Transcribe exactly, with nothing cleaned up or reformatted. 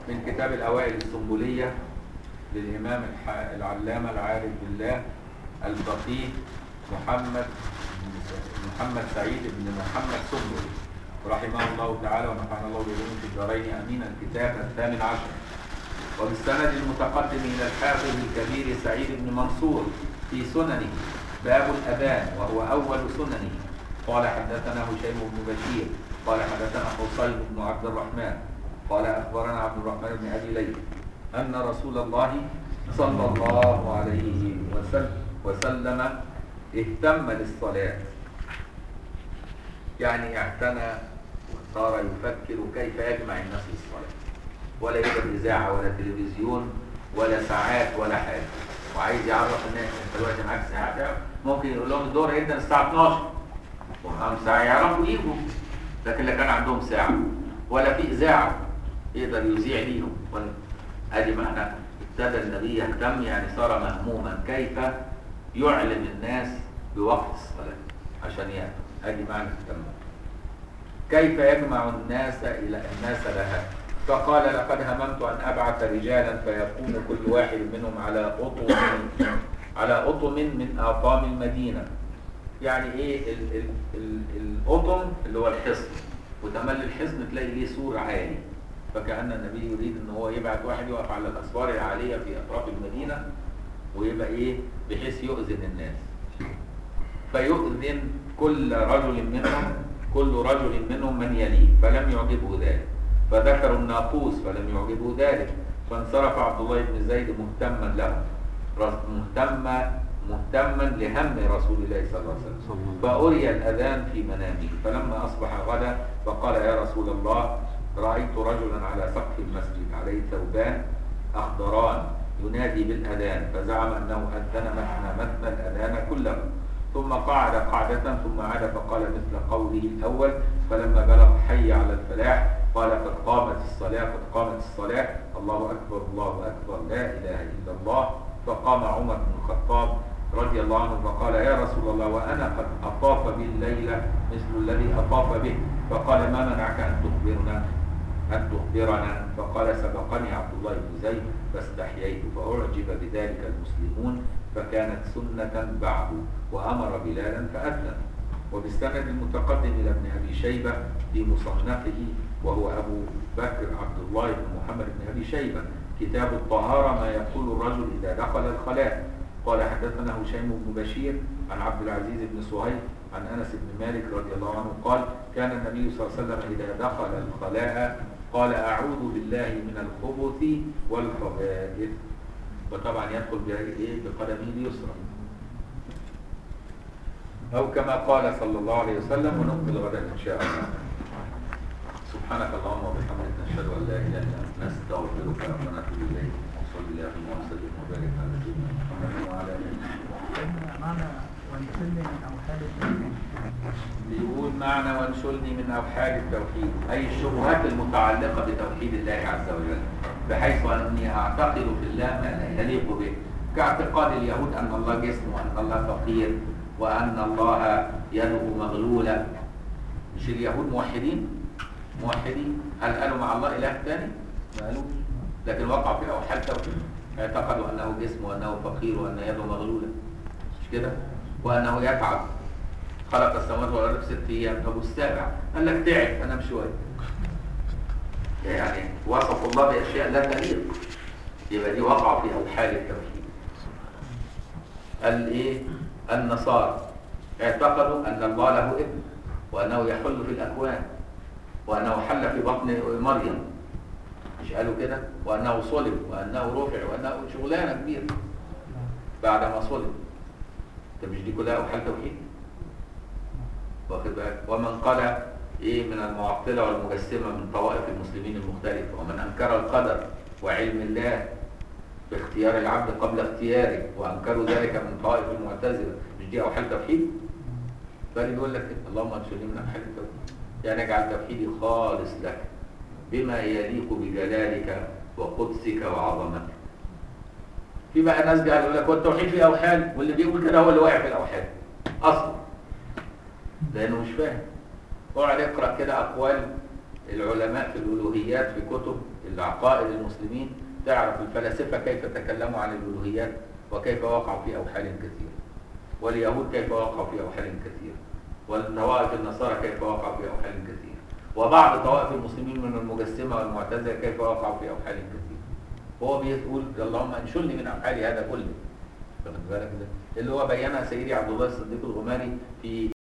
من كتاب الأوائل السنبلية للإمام العلامة العارف بالله الفقيه محمد محمد سعيد بن محمد سنبلي رحمه الله تعالى ونفعنا الله بعلومه في الدارين امين. الكتاب الثامن عشر وبالسند المتقدم الى الحافظ الكبير سعيد بن منصور في سننه باب الاذان وهو اول سننه. قال حدثنا هشيم بن بشير قال حدثنا حصين بن عبد الرحمن قال اخبرنا عبد الرحمن بن ابي ليلى ان رسول الله صلى الله عليه وسلم وسلم اهتم للصلاه، يعني اعتنى وصار يفكر كيف يجمع الناس للصلاه، ولا يوجد اذاعه ولا تلفزيون ولا ساعات ولا حاجه، وعايز يعرف الناس انت دلوقتي معاك ساعه، ممكن يقول لهم الظهر هيبدا الساعه اتناشر وخمس ساعه يعرفوا يجوا، لكن لا كان عندهم ساعه ولا في اذاعه يقدر يذيع ليهم. ادي معنى ابتدى النبي يهتم، يعني صار مهموما كيف يعلم الناس بوقت الصلاه عشان يأتوا. ادي معنى التم كيف يجمع الناس الى الناس لها. فقال لقد هممت ان ابعث رجالا فيقوم كل واحد منهم على اطم على اطم من اطام المدينه. يعني ايه ال ال ال الاطم اللي هو الحصن، وتملي الحصن تلاقي ليه سور عالي، فكأن النبي يريد ان هو يبعث واحد يقف على الاسوار العاليه في اطراف المدينه ويبقى ايه بحيث يؤذن الناس، فيؤذن كل رجل منهم كل رجل منهم من يليه، فلم يعجبه ذلك، فذكروا الناقوس فلم يعجبه ذلك، فانصرف عبد الله بن زيد مهتما له مهتما مهتما لهم رسول الله صلى الله عليه وسلم، فأري الأذان في منامه. فلما أصبح غدا فقال يا رسول الله رأيت رجلا على سقف المسجد عليه ثوبان أخضران ينادي بالأذان، فزعم أنه أذن مثنى مثنى الأذان كله، ثم قعد قعدة ثم عاد فقال مثل قوله الأول، فلما بلغ حي على الفلاح قال قد قامت الصلاة قد قامت الصلاة الله أكبر الله أكبر لا إله إلا الله. فقام عمر بن الخطاب رضي الله عنه فقال يا رسول الله وأنا قد أطاف بي الليلة مثل الذي أطاف به، فقال ما منعك أن تخبرنا أن تخبرنا؟ فقال سبقني عبد الله بن زيد فاستحييت، فأعجب بذلك المسلمون فكانت سنة بعد، وأمر بلالا فأذن. وبالسند المتقدم إلى ابن أبي شيبة في مصنفه وهو أبو بكر عبد الله بن محمد بن أبي شيبة كتاب الطهارة ما يقول الرجل إذا دخل الخلاء. قال حدثنا هشيم بن بشير عن عبد العزيز بن صهيب عن أنس بن مالك رضي الله عنه قال كان النبي صلى الله عليه وسلم إذا دخل الخلاء قال أعوذ بالله من الخبث والخبائث، وطبعا يدخل بقدمه اليسرى أو كما قال صلى الله عليه وسلم. ونكمل غدا إن شاء الله. سبحانك اللهم وبحمدك نشهد أن لا إله إلا أنت نستغفرك ونتوب إليك وصلي اللهم وسلم وبارك على سيدنا محمد وعلى آله وصحبه. معنى وانشلني من أوحال التوحيد. بيقول معنى وانشلني من أوحال التوحيد أي الشبهات المتعلقة بتوحيد الله عز وجل، بحيث أني أعتقد في الله ما لا يليق به، كاعتقاد اليهود أن الله جسم وأن الله فقير وأن الله يده مغلولة. مش اليهود موحدين؟ موحدين هل قالوا مع الله إله ثاني؟ ما قالوش، لكن وقع في أوحال توحيد، اعتقدوا أنه جسم وأنه فقير وأن يده مغلولة، مش كده؟ وأنه يتعب، خلق السماوات والأرض في ست أيام، طب والسابع قال لك تعب أنام شوية، يعني وصفوا الله بأشياء لا تليق، يبقى دي وقع في أوحال التوحيد. قال إيه؟ النصارى اعتقدوا أن الله له ابن وأنه يحل في الأكوان وأنه حل في بطن مريم، مش قالوا كده؟ وأنه صلب وأنه رفع وأنه شغلانة كبيرة بعدما صلب. طب مش دي كلها أوحال توحيد؟ واخد بالك؟ ومن قال إيه من المعطلة والمجسمة من طوائف المسلمين المختلفة، ومن أنكر القدر وعلم الله باختيار العبد قبل اختياره وأنكروا ذلك من طوائف المعتزلة، مش دي أوحال توحيد؟ فاللي يقول لك اللهم انشلني من أوحال التوحيد، يعني اجعل توحيدي خالص لك بما يليق بجلالك وقدسك وعظمتك. في بقى ناس قاعد يقول لك هو التوحيد فيه أوحال، واللي بيقول كده هو اللي واقع في الأوحال أصلا، لأنه مش فاهم. اقعد اقرأ كده أقوال العلماء في الألوهيات في كتب العقائد المسلمين تعرف الفلاسفة كيف تكلموا عن الألوهيات وكيف وقعوا في أوحال كثيرة، واليهود كيف وقعوا في أوحال كثيرة، والطوائف النصارى كيف وقعوا في أوحال كثيرة، وبعض طوائف المسلمين من المجسمة والمعتزلة كيف وقعوا في أوحال كثيرة. هو بيقول اللهم انشلني من أوحال هذا كله. واخد بالك ده اللي هو بينها سيدي عبد الله الصديق الغماري في